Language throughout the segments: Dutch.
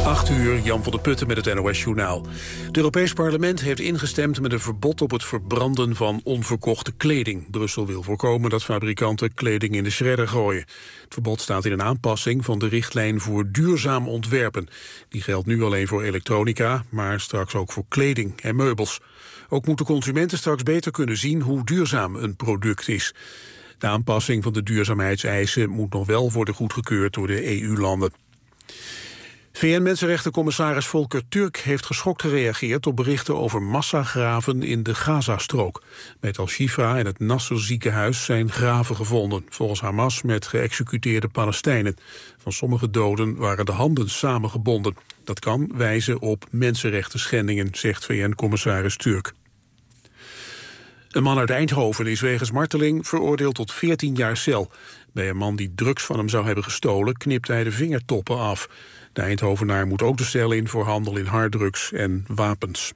8 uur, Jan van der Putten met het NOS-journaal. Het Europees Parlement heeft ingestemd met een verbod op het verbranden van onverkochte kleding. Brussel wil voorkomen dat fabrikanten kleding in de shredder gooien. Het verbod staat in een aanpassing van de richtlijn voor duurzaam ontwerpen. Die geldt nu alleen voor elektronica, maar straks ook voor kleding en meubels. Ook moeten consumenten straks beter kunnen zien hoe duurzaam een product is. De aanpassing van de duurzaamheidseisen moet nog wel worden goedgekeurd door de EU-landen. VN-mensenrechtencommissaris Volker Turk heeft geschokt gereageerd op berichten over massagraven in de Gazastrook. Bij het Al-Shifa en het Nasser ziekenhuis zijn graven gevonden, volgens Hamas met geëxecuteerde Palestijnen. Van sommige doden waren de handen samengebonden. Dat kan wijzen op mensenrechtenschendingen, zegt VN-commissaris Turk. Een man uit Eindhoven is wegens marteling veroordeeld tot 14 jaar cel. Bij een man die drugs van hem zou hebben gestolen knipte hij de vingertoppen af. De Eindhovenaar moet ook de cel in voor handel in harddrugs en wapens.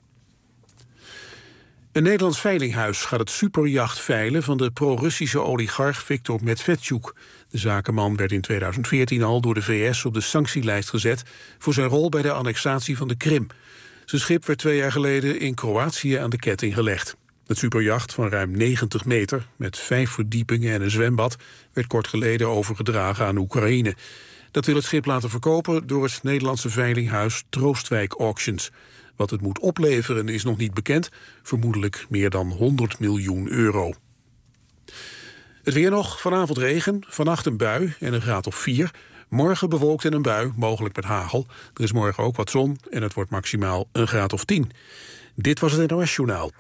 Een Nederlands veilinghuis gaat het superjacht veilen van de pro-Russische oligarch Viktor Medvedchuk. De zakenman werd in 2014 al door de VS op de sanctielijst gezet voor zijn rol bij de annexatie van de Krim. Zijn schip werd 2 jaar geleden in Kroatië aan de ketting gelegd. Het superjacht van ruim 90 meter, met 5 verdiepingen en een zwembad, werd kort geleden overgedragen aan Oekraïne. Dat wil het schip laten verkopen door het Nederlandse veilinghuis Troostwijk Auctions. Wat het moet opleveren is nog niet bekend, vermoedelijk meer dan 100 miljoen euro. Het weer nog, vanavond regen, vannacht een bui en een graad of 4. Morgen bewolkt en een bui, mogelijk met hagel. Er is morgen ook wat zon en het wordt maximaal een graad of 10. Dit was het NOS-journaal.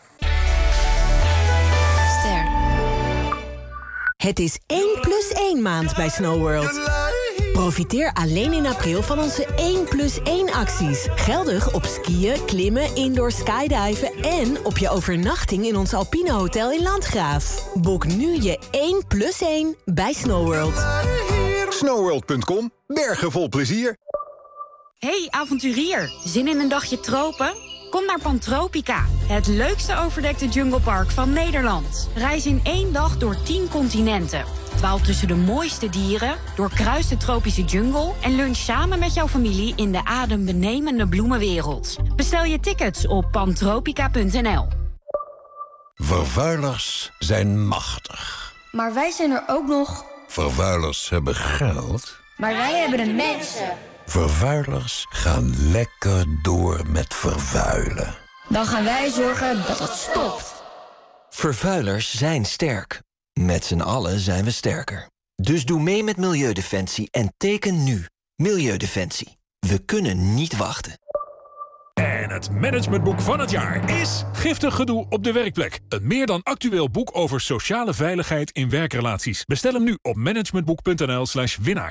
Het is 1+1 maand bij Snow World. Profiteer alleen in april van onze 1+1 acties. Geldig op skiën, klimmen, indoor skydiven en op je overnachting in ons Alpine Hotel in Landgraaf. Boek nu je 1+1 bij Snow World. Snowworld.com, bergen vol plezier. Hey avonturier, zin in een dagje tropen? Kom naar Pantropica, het leukste overdekte junglepark van Nederland. Reis in 1 dag door 10 continenten. Dwaal tussen de mooiste dieren, doorkruis de tropische jungle en lunch samen met jouw familie in de adembenemende bloemenwereld. Bestel je tickets op pantropica.nl. Vervuilers zijn machtig. Maar wij zijn er ook nog. Vervuilers hebben geld. Maar wij hebben de mensen. Vervuilers gaan lekker door met vervuilen. Dan gaan wij zorgen dat het stopt. Vervuilers zijn sterk. Met z'n allen zijn we sterker. Dus doe mee met Milieudefensie en teken nu. Milieudefensie. We kunnen niet wachten. En het managementboek van het jaar is Giftig gedoe op de werkplek. Een meer dan actueel boek over sociale veiligheid in werkrelaties. Bestel hem nu op managementboek.nl/winnaar.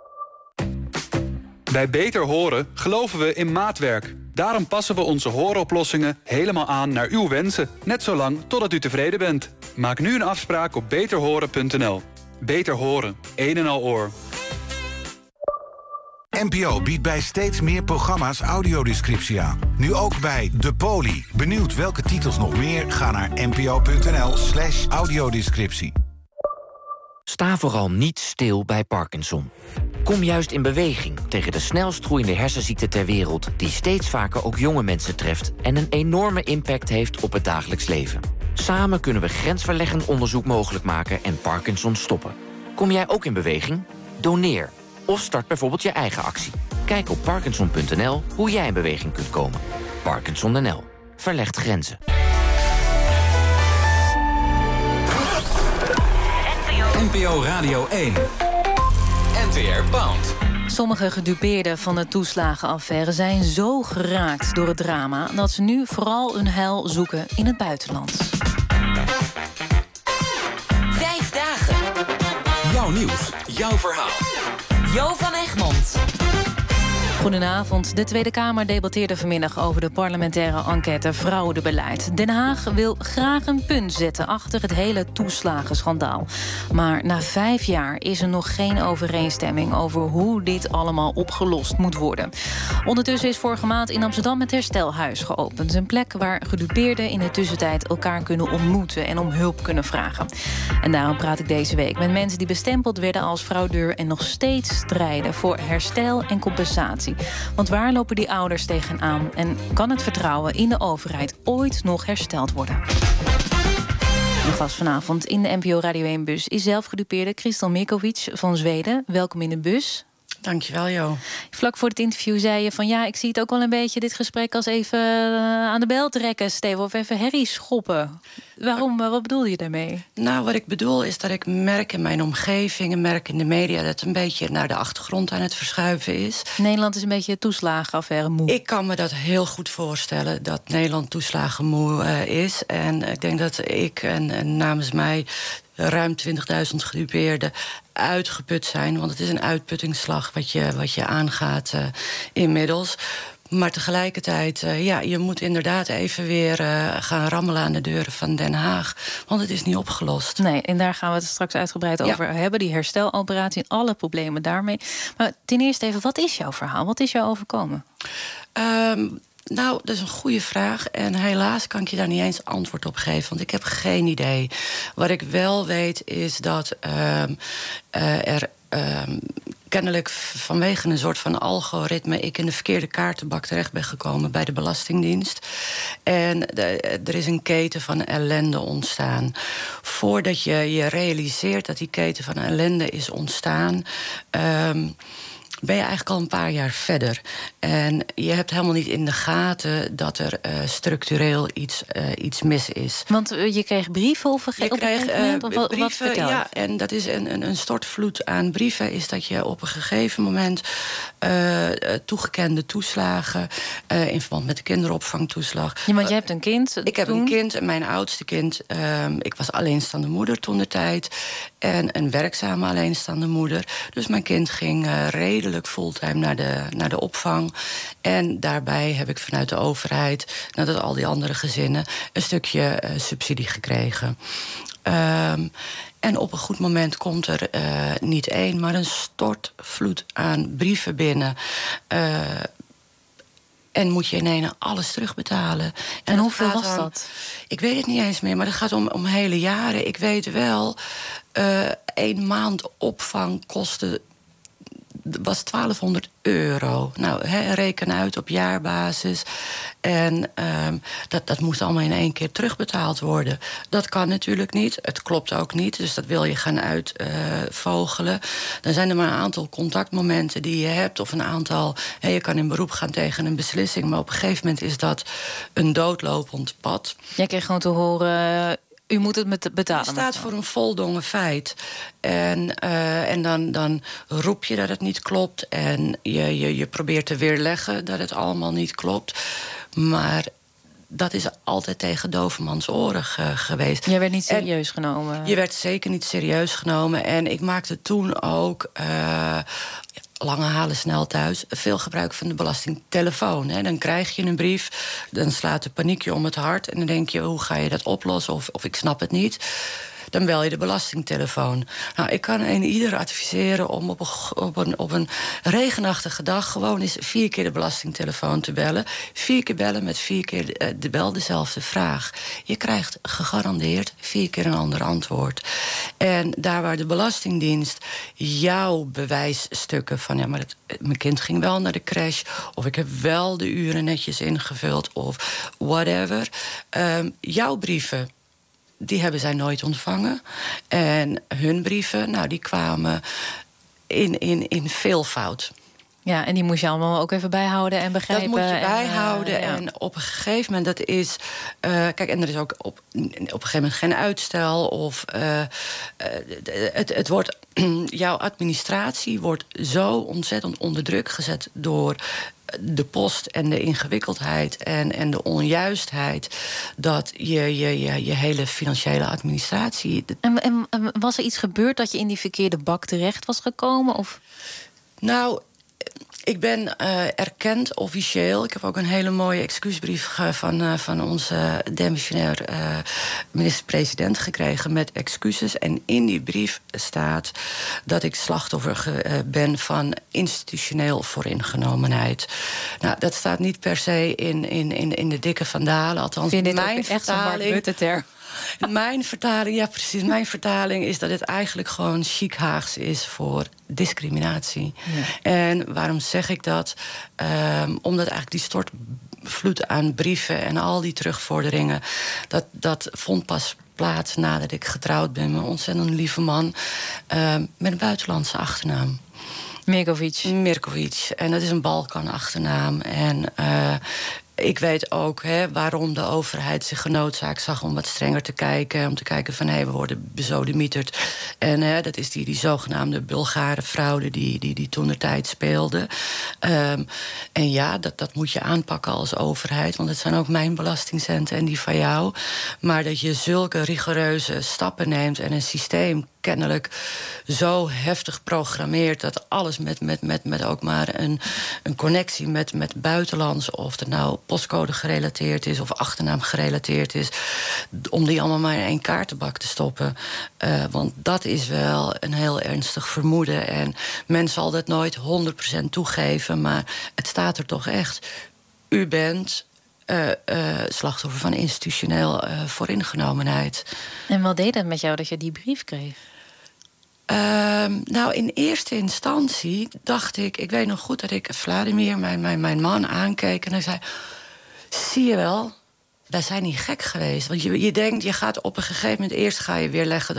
Bij Beter Horen geloven we in maatwerk. Daarom passen we onze hooroplossingen helemaal aan naar uw wensen. Net zolang totdat u tevreden bent. Maak nu een afspraak op beterhoren.nl. Beter Horen, een en al oor. NPO biedt bij steeds meer programma's audiodescriptie aan. Nu ook bij De Poli. Benieuwd welke titels nog meer? Ga naar npo.nl/audiodescriptie. Sta vooral niet stil bij Parkinson. Kom juist in beweging tegen de snelst groeiende hersenziekte ter wereld, die steeds vaker ook jonge mensen treft en een enorme impact heeft op het dagelijks leven. Samen kunnen we grensverleggend onderzoek mogelijk maken en Parkinson stoppen. Kom jij ook in beweging? Doneer. Of start bijvoorbeeld je eigen actie. Kijk op parkinson.nl hoe jij in beweging kunt komen. Parkinson.nl. Verlegt grenzen. NPO Radio 1. NTR Pound. Sommige gedupeerden van de toeslagenaffaire zijn zo geraakt door het drama dat ze nu vooral hun heil zoeken in het buitenland. 5 dagen. Jouw nieuws, jouw verhaal. Jo van Egmond. Goedenavond. De Tweede Kamer debatteerde vanmiddag over de parlementaire enquête fraudebeleid. Den Haag wil graag een punt zetten achter het hele toeslagenschandaal. Maar na 5 jaar is er nog geen overeenstemming over hoe dit allemaal opgelost moet worden. Ondertussen is vorige maand in Amsterdam het Herstelhuis geopend. Een plek waar gedupeerden in de tussentijd elkaar kunnen ontmoeten en om hulp kunnen vragen. En daarom praat ik deze week met mensen die bestempeld werden als fraudeur en nog steeds strijden voor herstel en compensatie. Want waar lopen die ouders tegenaan? En kan het vertrouwen in de overheid ooit nog hersteld worden? De gast vanavond in de NPO Radio 1-bus is zelfgedupeerde Christel Mirkovic van Zweden. Welkom in de bus. Dankjewel, Jo. Vlak voor het interview zei je van ja, ik zie het ook wel een beetje dit gesprek als even aan de bel trekken, Steven, of even herrie schoppen. Waarom? Wat bedoel je daarmee? Nou, wat ik bedoel is dat ik merk in mijn omgeving en merk in de media dat het een beetje naar de achtergrond aan het verschuiven is. Nederland is een beetje toeslagenaffaire moe. Ik kan me dat heel goed voorstellen, dat Nederland toeslagen moe is. En ik denk dat ik en namens mij ruim 20.000 gedupeerden uitgeput zijn. Want het is een uitputtingsslag wat je aangaat inmiddels. Maar tegelijkertijd, je moet inderdaad even weer gaan rammelen aan de deuren van Den Haag. Want het is niet opgelost. Nee, en daar gaan we het straks uitgebreid over hebben. Die hersteloperatie en alle problemen daarmee. Maar ten eerste even, wat is jouw verhaal? Wat is jou overkomen? Nou, dat is een goede vraag. En helaas kan ik je daar niet eens antwoord op geven. Want ik heb geen idee. Wat ik wel weet is dat er kennelijk vanwege een soort van algoritme ik in de verkeerde kaartenbak terecht ben gekomen bij de Belastingdienst. En er is een keten van ellende ontstaan. Voordat je realiseert dat die keten van ellende is ontstaan, ben je eigenlijk al een paar jaar verder. En je hebt helemaal niet in de gaten dat er structureel iets mis is. Want je kreeg brieven of je kreeg brieven, ja, en dat is een stortvloed aan brieven. Is dat je op een gegeven moment toegekende toeslagen in verband met de kinderopvangtoeslag. Ja, want jij hebt een kind. Ik heb een kind en mijn oudste kind. Ik was alleenstaande moeder toentertijd. En een werkzame alleenstaande moeder. Dus mijn kind ging redelijk fulltime naar de opvang. En daarbij heb ik vanuit de overheid, net als al die andere gezinnen, een stukje subsidie gekregen. En op een goed moment komt er niet één, maar een stortvloed aan brieven binnen. En moet je in één alles terugbetalen. En hoeveel was dat? Ik weet het niet eens meer, maar dat gaat om hele jaren. Ik weet wel, 1 maand opvang kostte was €1200. Nou, reken uit op jaarbasis. En dat moest allemaal in 1 keer terugbetaald worden. Dat kan natuurlijk niet. Het klopt ook niet. Dus dat wil je gaan uitvogelen. Dan zijn er maar een aantal contactmomenten die je hebt. Of een aantal. Je kan in beroep gaan tegen een beslissing. Maar op een gegeven moment is dat een doodlopend pad. Jij kreeg gewoon te horen, u moet het betalen. Het staat voor een voldongen feit. En dan roep je dat het niet klopt. En je probeert te weerleggen dat het allemaal niet klopt. Maar dat is altijd tegen dovermans oren geweest. Jij werd niet serieus genomen? Je werd zeker niet serieus genomen. En ik maakte toen ook, lange halen snel thuis, veel gebruik van de belastingtelefoon. Dan krijg je een brief, dan slaat de paniek je om het hart. En dan denk je, hoe ga je dat oplossen? Of ik snap het niet. Dan bel je de belastingtelefoon. Nou, ik kan ieder adviseren om op een regenachtige dag gewoon eens 4 keer de belastingtelefoon te bellen. 4 keer bellen met 4 keer dezelfde vraag. Je krijgt gegarandeerd 4 keer een ander antwoord. En daar waar de Belastingdienst jouw bewijsstukken van, ja, maar mijn kind ging wel naar de crash, of ik heb wel de uren netjes ingevuld, of whatever. Jouw brieven, die hebben zij nooit ontvangen. En hun brieven, nou, die kwamen in veelvoud. Ja, en die moest je allemaal ook even bijhouden en begrijpen. Dat moet je bijhouden. En op een gegeven moment, dat is. Kijk, en er is ook op een gegeven moment geen uitstel. Of het wordt. Jouw administratie wordt zo ontzettend onder druk gezet door de post en de ingewikkeldheid en de onjuistheid, dat je hele financiële administratie. En was er iets gebeurd dat je in die verkeerde bak terecht was gekomen? Of? Nou, ik ben erkend officieel. Ik heb ook een hele mooie excuusbrief van onze demissionair minister-president gekregen met excuses. En in die brief staat dat ik slachtoffer ben van institutioneel vooringenomenheid. Nou, dat staat niet per se in de dikke vandalen. Althans, vind mijn echt zo'n Mark Rutte-term. Mijn vertaling is dat het eigenlijk gewoon chic Haags is voor discriminatie. Ja. En waarom zeg ik dat? Omdat eigenlijk die stortvloed aan brieven en al die terugvorderingen, dat vond pas plaats nadat ik getrouwd ben met een ontzettend lieve man met een buitenlandse achternaam. Mirkovic. En dat is een Balkan-achternaam. En ik weet ook waarom de overheid zich genoodzaakt zag om wat strenger te kijken. Om te kijken van, we worden bezodemieterd. En dat is die zogenaamde Bulgare fraude die toen de tijd speelde. En ja, dat moet je aanpakken als overheid. Want het zijn ook mijn belastingcenten en die van jou. Maar dat je zulke rigoureuze stappen neemt en een systeem kennelijk zo heftig programmeert dat alles met ook maar een connectie met buitenlands, of het nou postcode gerelateerd is of achternaam gerelateerd is, om die allemaal maar in één kaartenbak te stoppen. Want dat is wel een heel ernstig vermoeden. En men zal dat nooit 100% toegeven, maar het staat er toch echt. U bent slachtoffer van institutioneel vooringenomenheid. En wat deed het met jou dat je die brief kreeg? Nou, in eerste instantie dacht ik weet nog goed dat ik Vladimir, mijn man, aankeek en hij zei: zie je wel, wij zijn niet gek geweest. Want je denkt, je gaat op een gegeven moment eerst ga je weerleggen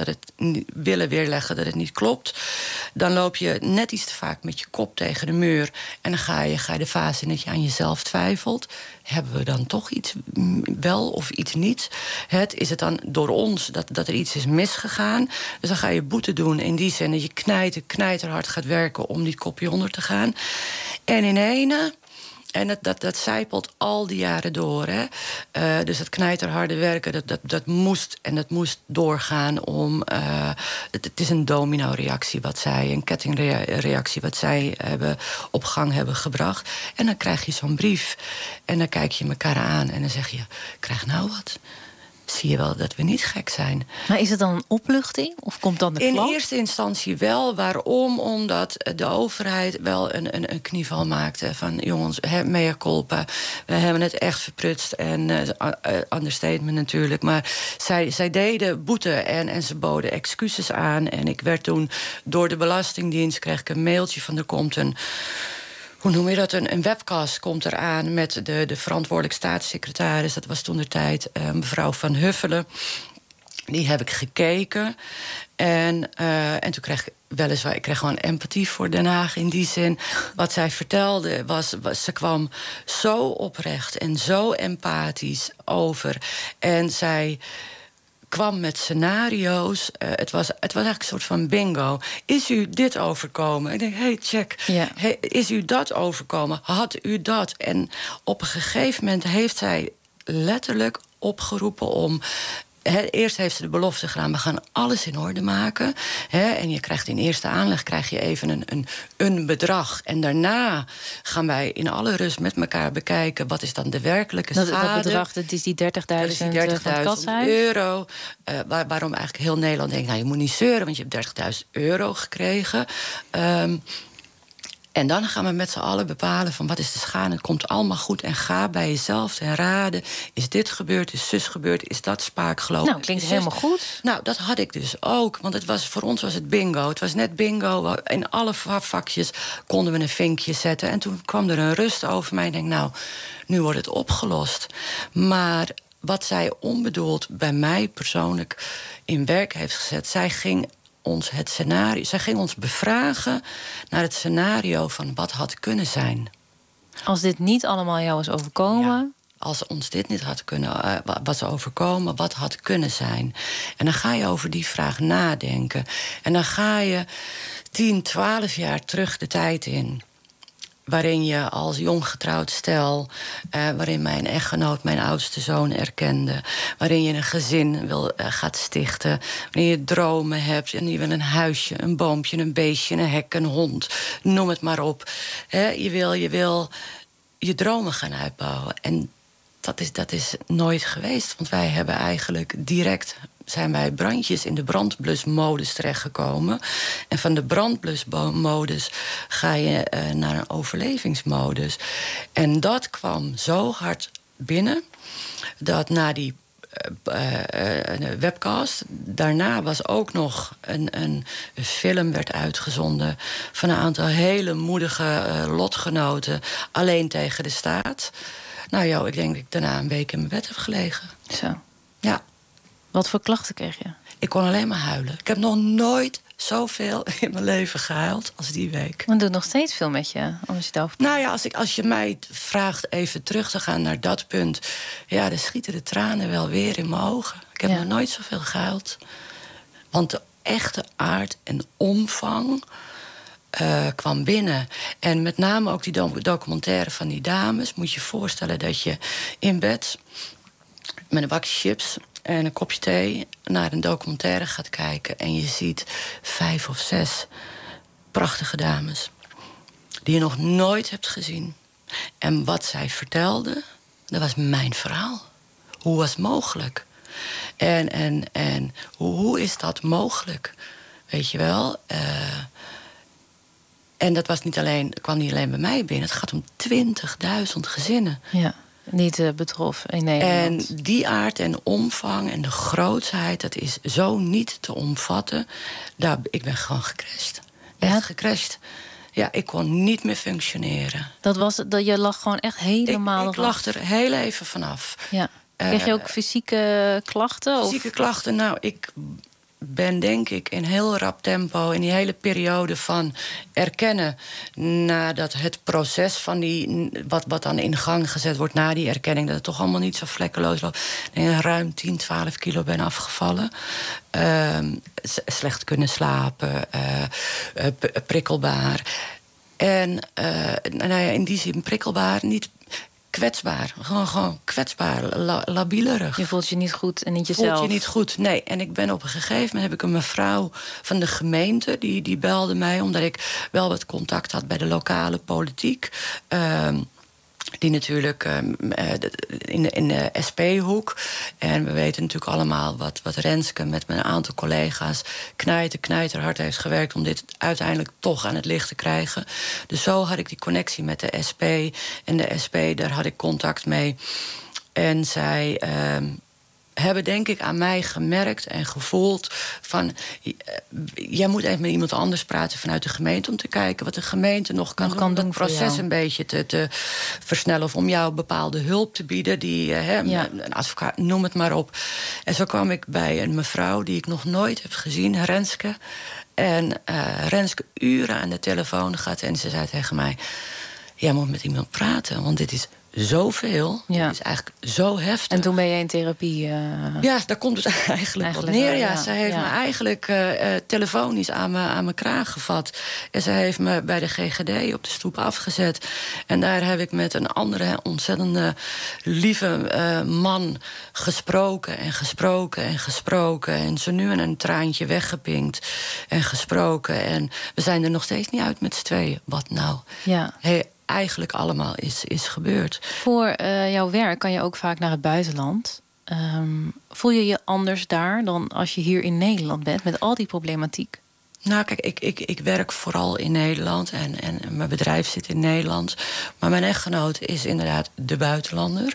dat het niet klopt. Dan loop je net iets te vaak met je kop tegen de muur en dan ga je de fase in dat je aan jezelf twijfelt. Hebben we dan toch iets wel of iets niet? Is het dan door ons dat er iets is misgegaan? Dus dan ga je boete doen in die zin dat je knijterhard gaat werken om die kopje onder te gaan. En in ene, en dat zijpelt al die jaren door. Dus dat knijterharde werken, dat moest doorgaan om. Het is een domino-reactie een kettingreactie wat zij op gang hebben gebracht. En dan krijg je zo'n brief en dan kijk je elkaar aan en dan zeg je: krijg nou wat. Zie je wel dat we niet gek zijn. Maar is het dan een opluchting? Of komt dan de klap? In eerste instantie wel. Waarom? Omdat de overheid wel een knieval maakte. Van jongens, mea culpa. We hebben het echt verprutst. En understatement natuurlijk. Maar zij deden boete en ze boden excuses aan. En ik werd toen door de Belastingdienst, kreeg ik een mailtje van er komt een... Hoe noem je dat? Een webcast komt eraan met de verantwoordelijk staatssecretaris. Dat was toentertijd mevrouw Van Huffelen. Die heb ik gekeken. En toen kreeg ik weliswaar... Ik kreeg gewoon empathie voor Den Haag in die zin. Wat zij vertelde was ze kwam zo oprecht en zo empathisch over. En zij kwam met scenario's. Het was eigenlijk een soort van bingo. Is u dit overkomen? Ik denk, check. Ja. Is u dat overkomen? Had u dat? En op een gegeven moment heeft zij letterlijk opgeroepen om... Eerst heeft ze de belofte gedaan, we gaan alles in orde maken. En je krijgt in eerste aanleg even een bedrag. En daarna gaan wij in alle rust met elkaar bekijken... wat is dan de werkelijke schade. Dat bedrag, dat is die 30.000 van het katshuis. Euro. Waarom eigenlijk heel Nederland denkt... je moet niet zeuren, want je hebt €30.000 gekregen... En dan gaan we met z'n allen bepalen van wat is de schade. Het komt allemaal goed en ga bij jezelf en raden. Is dit gebeurd, is zus gebeurd, is dat spaak gelopen? Nou, klinkt helemaal goed. Nou, dat had ik dus ook. Want voor ons was het bingo. Het was net bingo. In alle vakjes konden we een vinkje zetten. En toen kwam er een rust over mij. Ik denk, nou, nu wordt het opgelost. Maar wat zij onbedoeld bij mij persoonlijk in werk heeft gezet... zij ging ons bevragen naar het scenario van wat had kunnen zijn. Als dit niet allemaal jou was overkomen... Ja, als ons dit niet had kunnen was overkomen, wat had kunnen zijn. En dan ga je over die vraag nadenken. En dan ga je 10, 12 jaar terug de tijd in... waarin je als jong getrouwd stel... waarin mijn echtgenoot mijn oudste zoon erkende... waarin je een gezin gaat stichten... waarin je dromen hebt en je wil een huisje, een boompje, een beestje... een hek, een hond, noem het maar op. Je wil je dromen gaan uitbouwen. En dat is nooit geweest, want wij hebben eigenlijk direct... zijn wij brandjes in de brandblusmodus terechtgekomen. En van de brandblusmodus ga je naar een overlevingsmodus. En dat kwam zo hard binnen... dat na die een webcast. Daarna was ook nog een film werd uitgezonden van een aantal hele moedige lotgenoten, alleen tegen de staat. Nou joh, ik denk dat ik daarna een week in mijn bed heb gelegen. Zo. Ja. Wat voor klachten kreeg je? Ik kon alleen maar huilen. Ik heb nog nooit zoveel in mijn leven gehuild als die week. Het doet nog steeds veel met je, als je het over... Nou ja, als je mij vraagt even terug te gaan naar dat punt, ja, dan schieten de tranen wel weer in mijn ogen. Ik heb nog nooit zoveel gehuild. Want de echte aard en omvang kwam binnen. En met name ook die documentaire van die dames. Moet je je voorstellen dat je in bed met een bakje chips en een kopje thee naar een documentaire gaat kijken en je ziet 5 of 6 prachtige dames die je nog nooit hebt gezien. En wat zij vertelden, dat was mijn verhaal. Hoe was het mogelijk? En hoe is dat mogelijk? Weet je wel? En dat was kwam niet alleen bij mij binnen. Het gaat om 20.000 gezinnen. Ja. Niet betroffen in Nederland. En die aard en omvang en de grootsheid, dat is zo niet te omvatten. Ik ben gewoon gecrashed. Echt gecrashed. Ja, ik kon niet meer functioneren. Je lag gewoon echt helemaal... Ik lag er heel even vanaf. Ja. Kreeg je ook fysieke klachten? Fysieke klachten, nou, ik ben denk ik in heel rap tempo in die hele periode van erkennen, nadat het proces van wat dan in gang gezet wordt na die erkenning, dat het toch allemaal niet zo vlekkeloos loopt. En ruim 10, 12 kilo ben afgevallen. Slecht kunnen slapen, prikkelbaar. En nou ja, in die zin prikkelbaar, niet kwetsbaar. Gewoon kwetsbaar, labielerig. Je voelt je niet goed en niet jezelf. Voelt je niet goed, nee. En ik ben op een gegeven moment heb ik een mevrouw van de gemeente, die belde mij, omdat ik wel wat contact had bij de lokale politiek. Die natuurlijk in de SP-hoek. En we weten natuurlijk allemaal wat Renske met een aantal collega's knijterhard heeft gewerkt om dit uiteindelijk toch aan het licht te krijgen. Dus zo had ik die connectie met de SP. En de SP, daar had ik contact mee. En zij hebben denk ik aan mij gemerkt en gevoeld van, jij moet even met iemand anders praten vanuit de gemeente om te kijken wat de gemeente nog kan doen om het proces een beetje te versnellen of om jou bepaalde hulp te bieden, een advocaat, noem het maar op. En zo kwam ik bij een mevrouw die ik nog nooit heb gezien, Renske. En Renske uren aan de telefoon gaat en ze zei tegen mij, jij moet met iemand praten, want dit is zoveel. Ja. Het is eigenlijk zo heftig. En toen ben je in therapie? Ja, daar komt het eigenlijk op neer. Ja. Zij heeft me eigenlijk telefonisch aan mijn kraag gevat. En zij heeft me bij de GGD op de stoep afgezet. En daar heb ik met een andere ontzettende lieve man gesproken en gesproken en gesproken. En zo nu een traantje weggepinkt en gesproken. En we zijn er nog steeds niet uit met z'n tweeën. Wat nou? Ja. Eigenlijk allemaal is gebeurd. Voor jouw werk kan je ook vaak naar het buitenland. Voel je je anders daar dan als je hier in Nederland bent met al die problematiek? Nou, kijk, ik werk vooral in Nederland en mijn bedrijf zit in Nederland. Maar mijn echtgenoot is inderdaad de buitenlander.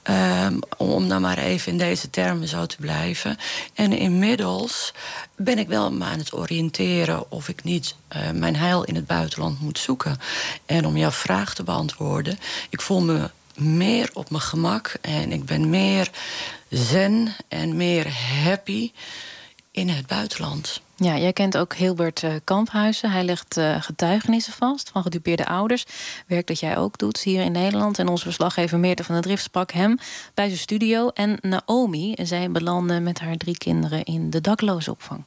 Om dan maar even in deze termen zo te blijven. En inmiddels ben ik wel me aan het oriënteren of ik niet mijn heil in het buitenland moet zoeken. En om jouw vraag te beantwoorden, ik voel me meer op mijn gemak en ik ben meer zen en meer happy in het buitenland. Ja, jij kent ook Hilbert Kamphuizen. Hij legt getuigenissen vast van gedupeerde ouders. Werk dat jij ook doet hier in Nederland. En onze verslaggever Meerte van der Drift sprak hem bij zijn studio. En Naomi, zij belandde met haar 3 kinderen in de daklozenopvang.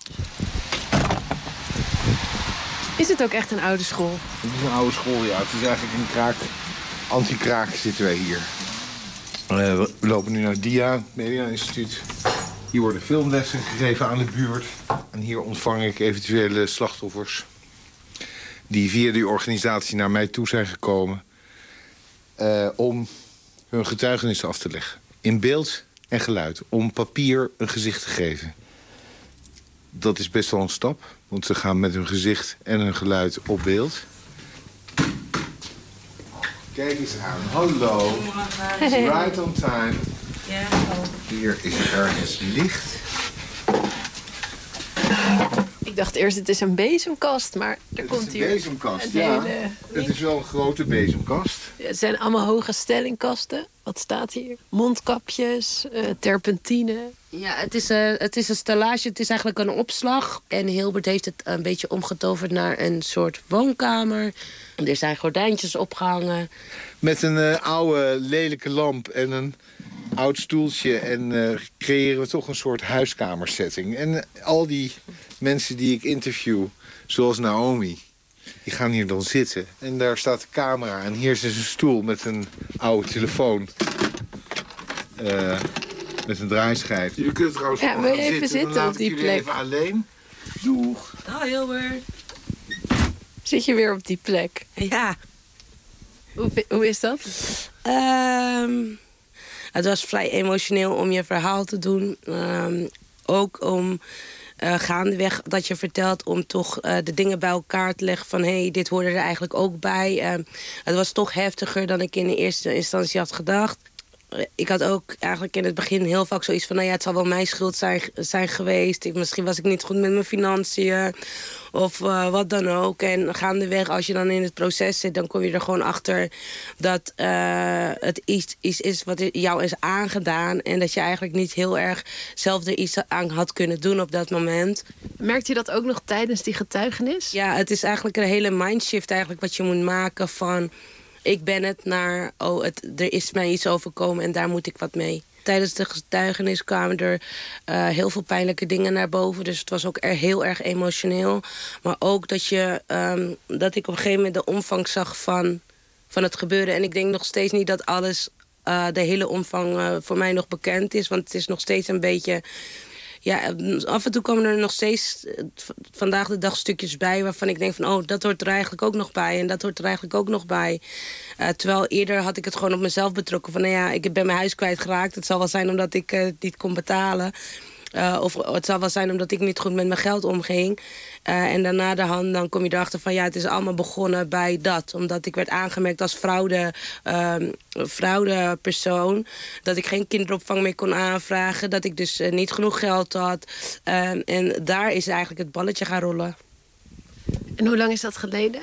Is het ook echt een oude school? Het is een oude school, ja. Het is eigenlijk een kraak. Anti-kraak zitten wij hier. We lopen nu naar het Media Instituut. Hier worden filmlessen gegeven aan de buurt. En hier ontvang ik eventuele slachtoffers die via die organisatie naar mij toe zijn gekomen om hun getuigenissen af te leggen. In beeld en geluid. Om papier een gezicht te geven. Dat is best wel een stap. Want ze gaan met hun gezicht en hun geluid op beeld. Kijk eens aan. Hallo. Right on time. Ja. Hier is het ergens licht. Ik dacht eerst, het is een bezemkast, maar er komt hier... een bezemkast, een ja. hele... Het is wel een grote bezemkast. Ja, het zijn allemaal hoge stellingkasten. Wat staat hier? Mondkapjes, terpentine. Ja, het is een stellage, het is eigenlijk een opslag. En Hilbert heeft het een beetje omgetoverd naar een soort woonkamer. Er zijn gordijntjes opgehangen. Met een oude lelijke lamp en een oud stoeltje. En creëren we toch een soort huiskamersetting. En al die mensen die ik interview, zoals Naomi, die gaan hier dan zitten. En daar staat de camera. En hier is dus een stoel met een oude telefoon. Met een draaischijf. Je kunt trouwens ja, wil je even zitten op die plek? Even alleen. Doeg. Hoi Hilbert. Zit je weer op die plek? Ja. Hoe is dat? Het was vrij emotioneel om je verhaal te doen. Ook om gaandeweg dat je vertelt om toch de dingen bij elkaar te leggen van hey, dit hoorde er eigenlijk ook bij. Het was toch heftiger dan ik in de eerste instantie had gedacht. Ik had ook eigenlijk in het begin heel vaak zoiets van... nou ja, het zal wel mijn schuld zijn geweest. Misschien was ik niet goed met mijn financiën. Of wat dan ook. En gaandeweg, als je dan in het proces zit... dan kom je er gewoon achter dat het iets is wat jou is aangedaan... en dat je eigenlijk niet heel erg zelf er iets aan had kunnen doen op dat moment. Merkte je dat ook nog tijdens die getuigenis? Ja, het is eigenlijk een hele mindshift eigenlijk wat je moet maken van... ik ben het naar, er is mij iets overkomen en daar moet ik wat mee. Tijdens de getuigenis kwamen er heel veel pijnlijke dingen naar boven. Dus het was ook heel erg emotioneel. Maar ook dat ik op een gegeven moment de omvang zag van het gebeuren. En ik denk nog steeds niet dat alles, de hele omvang voor mij nog bekend is. Want het is nog steeds een beetje... Ja, af en toe komen er nog steeds vandaag de dag stukjes bij... waarvan ik denk van, dat hoort er eigenlijk ook nog bij. En dat hoort er eigenlijk ook nog bij. Terwijl eerder had ik het gewoon op mezelf betrokken. Van, nou ja, ik ben mijn huis kwijtgeraakt. Het zal wel zijn omdat ik het niet kon betalen. Of het zal wel zijn omdat ik niet goed met mijn geld omging. En daarna de hand, dan kom je erachter van... ja, het is allemaal begonnen bij dat. Omdat ik werd aangemerkt als fraudepersoon. Dat ik geen kinderopvang meer kon aanvragen. Dat ik dus niet genoeg geld had. En daar is eigenlijk het balletje gaan rollen. En hoe lang is dat geleden?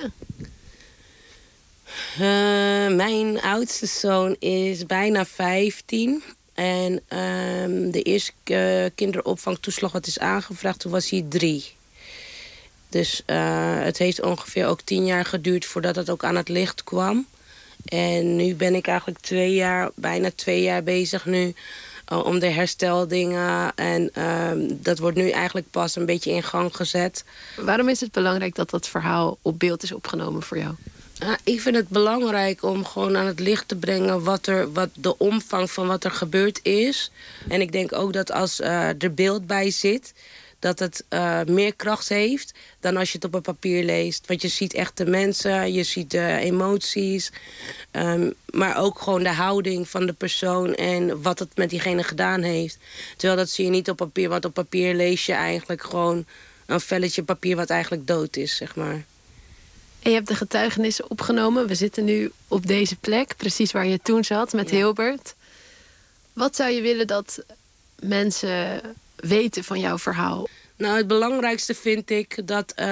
Mijn oudste zoon is bijna 15... En de eerste kinderopvangtoeslag wat is aangevraagd, toen was hij 3. Dus het heeft ongeveer ook 10 jaar geduurd voordat het ook aan het licht kwam. En nu ben ik eigenlijk bijna 2 jaar bezig nu om de hersteldingen. En dat wordt nu eigenlijk pas een beetje in gang gezet. Waarom is het belangrijk dat dat verhaal op beeld is opgenomen voor jou? Ik vind het belangrijk om gewoon aan het licht te brengen... wat de omvang van wat er gebeurd is. En ik denk ook dat als er beeld bij zit... dat het meer kracht heeft dan als je het op een papier leest. Want je ziet echt de mensen, je ziet de emoties... maar ook gewoon de houding van de persoon... en wat het met diegene gedaan heeft. Terwijl dat zie je niet op papier, want op papier lees je eigenlijk gewoon... een velletje papier wat eigenlijk dood is, zeg maar. En je hebt de getuigenissen opgenomen. We zitten nu op deze plek, precies waar je toen zat, met Hilbert. Wat zou je willen dat mensen weten van jouw verhaal? Nou, het belangrijkste vind ik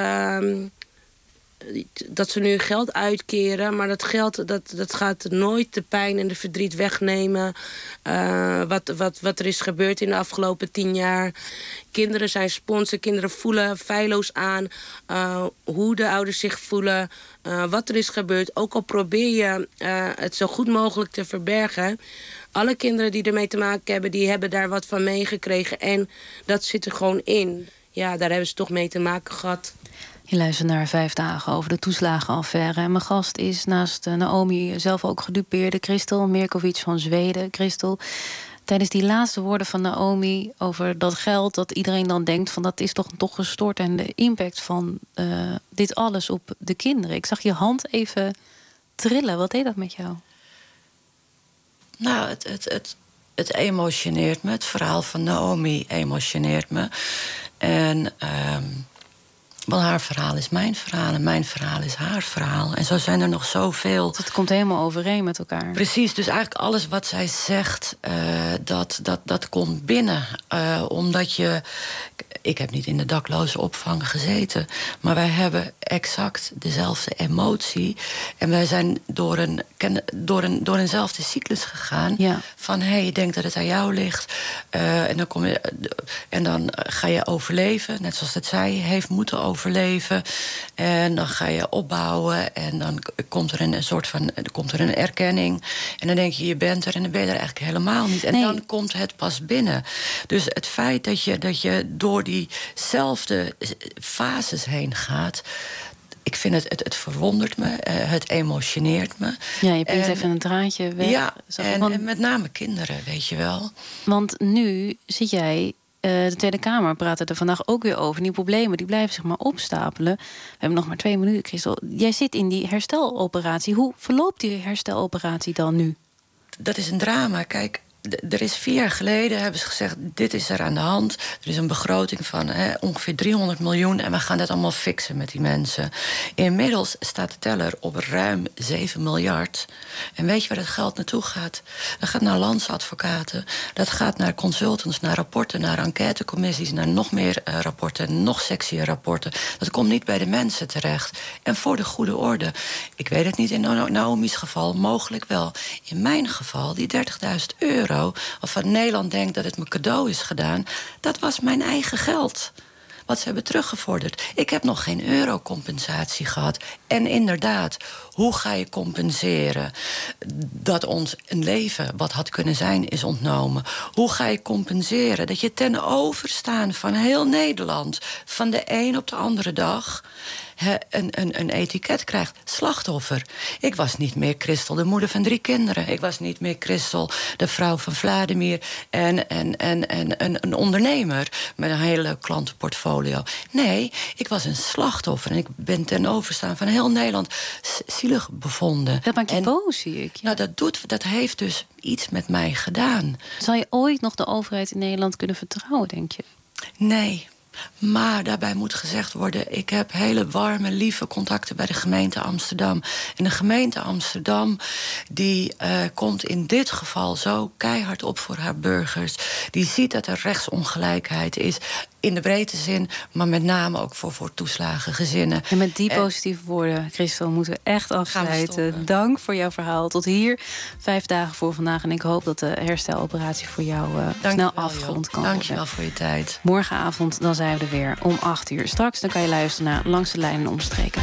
dat ze nu geld uitkeren. Maar dat geld dat gaat nooit de pijn en de verdriet wegnemen. Wat er is gebeurd in de afgelopen 10 jaar. Kinderen zijn sponsen, kinderen voelen feilloos aan hoe de ouders zich voelen. Wat er is gebeurd. Ook al probeer je het zo goed mogelijk te verbergen. Alle kinderen die ermee te maken hebben, die hebben daar wat van meegekregen. En dat zit er gewoon in. Ja, daar hebben ze toch mee te maken gehad. Je luistert naar 5 dagen over de toeslagenaffaire. En mijn gast is naast Naomi zelf ook gedupeerde Christel Mirkovic van Zweden. Christel, tijdens die laatste woorden van Naomi over dat geld... dat iedereen dan denkt van dat is toch gestort... en de impact van dit alles op de kinderen. Ik zag je hand even trillen. Wat deed dat met jou? Nou, het emotioneert me. Het verhaal van Naomi emotioneert me. En Want haar verhaal is mijn verhaal en mijn verhaal is haar verhaal. En zo zijn er nog zoveel. Het komt helemaal overeen met elkaar. Precies, dus eigenlijk alles wat zij zegt, dat komt binnen. Omdat je... Ik heb niet in de dakloze opvang gezeten, maar wij hebben exact dezelfde emotie. En wij zijn door eenzelfde cyclus gegaan. Ja. Van, je denkt dat het aan jou ligt. En dan ga je overleven, net zoals het zij heeft moeten overleven. En dan ga je opbouwen en dan komt er een erkenning. En dan denk je bent er en dan ben je er eigenlijk helemaal niet. En dan komt het pas binnen. Dus het feit dat je door diezelfde fases heen gaat, ik vind het verwondert me, het emotioneert me. Ja, je pinkt even een draadje weg. Ja, en met name kinderen, weet je wel. Want nu zit jij... de Tweede Kamer praatte er vandaag ook weer over. Die problemen die blijven zich maar opstapelen. We hebben nog maar 2 minuten, Christel. Jij zit in die hersteloperatie. Hoe verloopt die hersteloperatie dan nu? Dat is een drama. Kijk, er is 4 jaar geleden hebben ze gezegd, dit is er aan de hand. Er is een begroting van ongeveer 300 miljoen... en we gaan dat allemaal fixen met die mensen. Inmiddels staat de teller op ruim 7 miljard. En weet je waar dat geld naartoe gaat? Dat gaat naar landsadvocaten. Dat gaat naar consultants, naar rapporten, naar enquêtecommissies... naar nog meer rapporten, nog sexier rapporten. Dat komt niet bij de mensen terecht. En voor de goede orde. Ik weet het niet in Naomi's geval, mogelijk wel. In mijn geval, die 30.000 €... of van Nederland denkt dat het me cadeau is gedaan, dat was mijn eigen geld. Wat ze hebben teruggevorderd. Ik heb nog geen eurocompensatie gehad. En inderdaad, hoe ga je compenseren dat ons een leven wat had kunnen zijn is ontnomen? Hoe ga je compenseren dat je ten overstaan van heel Nederland van de een op de andere dag een etiket krijgt? Slachtoffer. Ik was niet meer Christel, de moeder van 3 kinderen. Ik was niet meer Christel, de vrouw van Vladimir en een ondernemer met een hele klantenportfolio. Nee, ik was een slachtoffer en ik ben ten overstaan van heel Nederland zielig bevonden. Dat maakt je boos, zie ik. Ja. Nou, dat heeft dus iets met mij gedaan. Zal je ooit nog de overheid in Nederland kunnen vertrouwen, denk je? Nee. Maar daarbij moet gezegd worden, ik heb hele warme, lieve contacten bij de gemeente Amsterdam. En de gemeente Amsterdam, die komt in dit geval zo keihard op voor haar burgers. Die ziet dat er rechtsongelijkheid is, in de breedte zin, maar met name ook voor toeslagengezinnen. En met die positieve woorden, Christel, moeten we echt afsluiten. Dank voor jouw verhaal. Tot hier, 5 dagen voor vandaag. En ik hoop dat de hersteloperatie voor jou snel afgerond kan worden. Dank je wel voor je tijd. Morgenavond dan zijn we er weer om 8 uur. Straks dan kan je luisteren naar Langs de Lijn en Omstreken.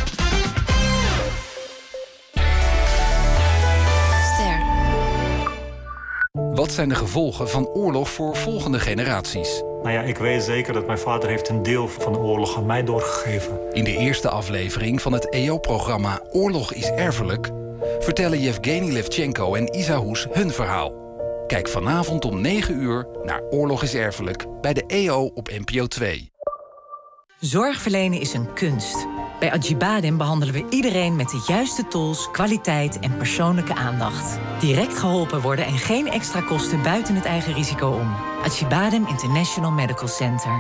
Wat zijn de gevolgen van oorlog voor volgende generaties? Nou ja, ik weet zeker dat mijn vader heeft een deel van de oorlog aan mij doorgegeven. In de eerste aflevering van het EO-programma Oorlog is erfelijk vertellen Yevgeny Levchenko en Isa Hoes hun verhaal. Kijk vanavond om 9 uur naar Oorlog is erfelijk bij de EO op NPO 2. Zorg verlenen is een kunst. Bij Acibadem behandelen we iedereen met de juiste tools, kwaliteit en persoonlijke aandacht. Direct geholpen worden en geen extra kosten buiten het eigen risico om. Acibadem International Medical Center.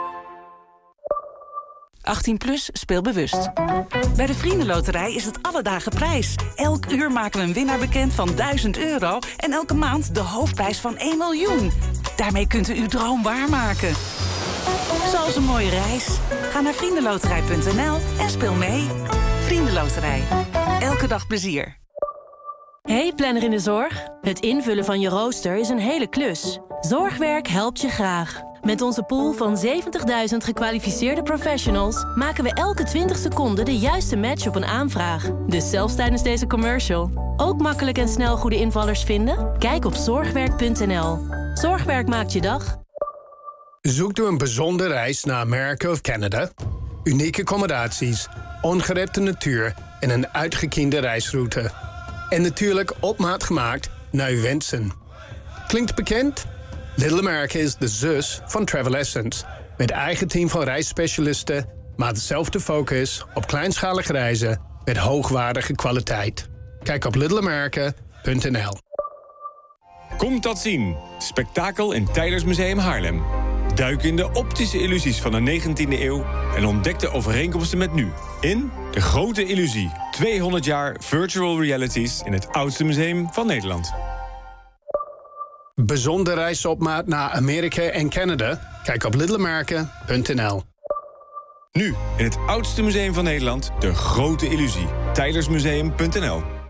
18+, speel bewust. Bij de Vriendenloterij is het alle dagen prijs. Elk uur maken we een winnaar bekend van €1000... en elke maand de hoofdprijs van 1 miljoen. Daarmee kunt u uw droom waarmaken. Zoals een mooie reis. Ga naar vriendenloterij.nl en speel mee. Vriendenloterij. Elke dag plezier. Hey planner in de zorg. Het invullen van je rooster is een hele klus. Zorgwerk helpt je graag. Met onze pool van 70.000 gekwalificeerde professionals maken we elke 20 seconden de juiste match op een aanvraag. Dus zelfs tijdens deze commercial. Ook makkelijk en snel goede invallers vinden? Kijk op zorgwerk.nl. Zorgwerk maakt je dag. Zoekt u een bijzondere reis naar Amerika of Canada? Unieke accommodaties, ongerepte natuur en een uitgekiende reisroute. En natuurlijk op maat gemaakt naar uw wensen. Klinkt bekend? Little America is de zus van Travel Essence. Met eigen team van reisspecialisten, maar dezelfde focus op kleinschalige reizen met hoogwaardige kwaliteit. Kijk op littleamerica.nl. Komt dat zien. Spektakel in Tylers Museum Haarlem. Duik in de optische illusies van de 19e eeuw en ontdek de overeenkomsten met nu. In De Grote Illusie. 200 jaar virtual realities in het oudste museum van Nederland. Bijzondere reis op maat naar Amerika en Canada? Kijk op littleamerica.nl. Nu in het oudste museum van Nederland, De Grote Illusie. Tijlersmuseum.nl.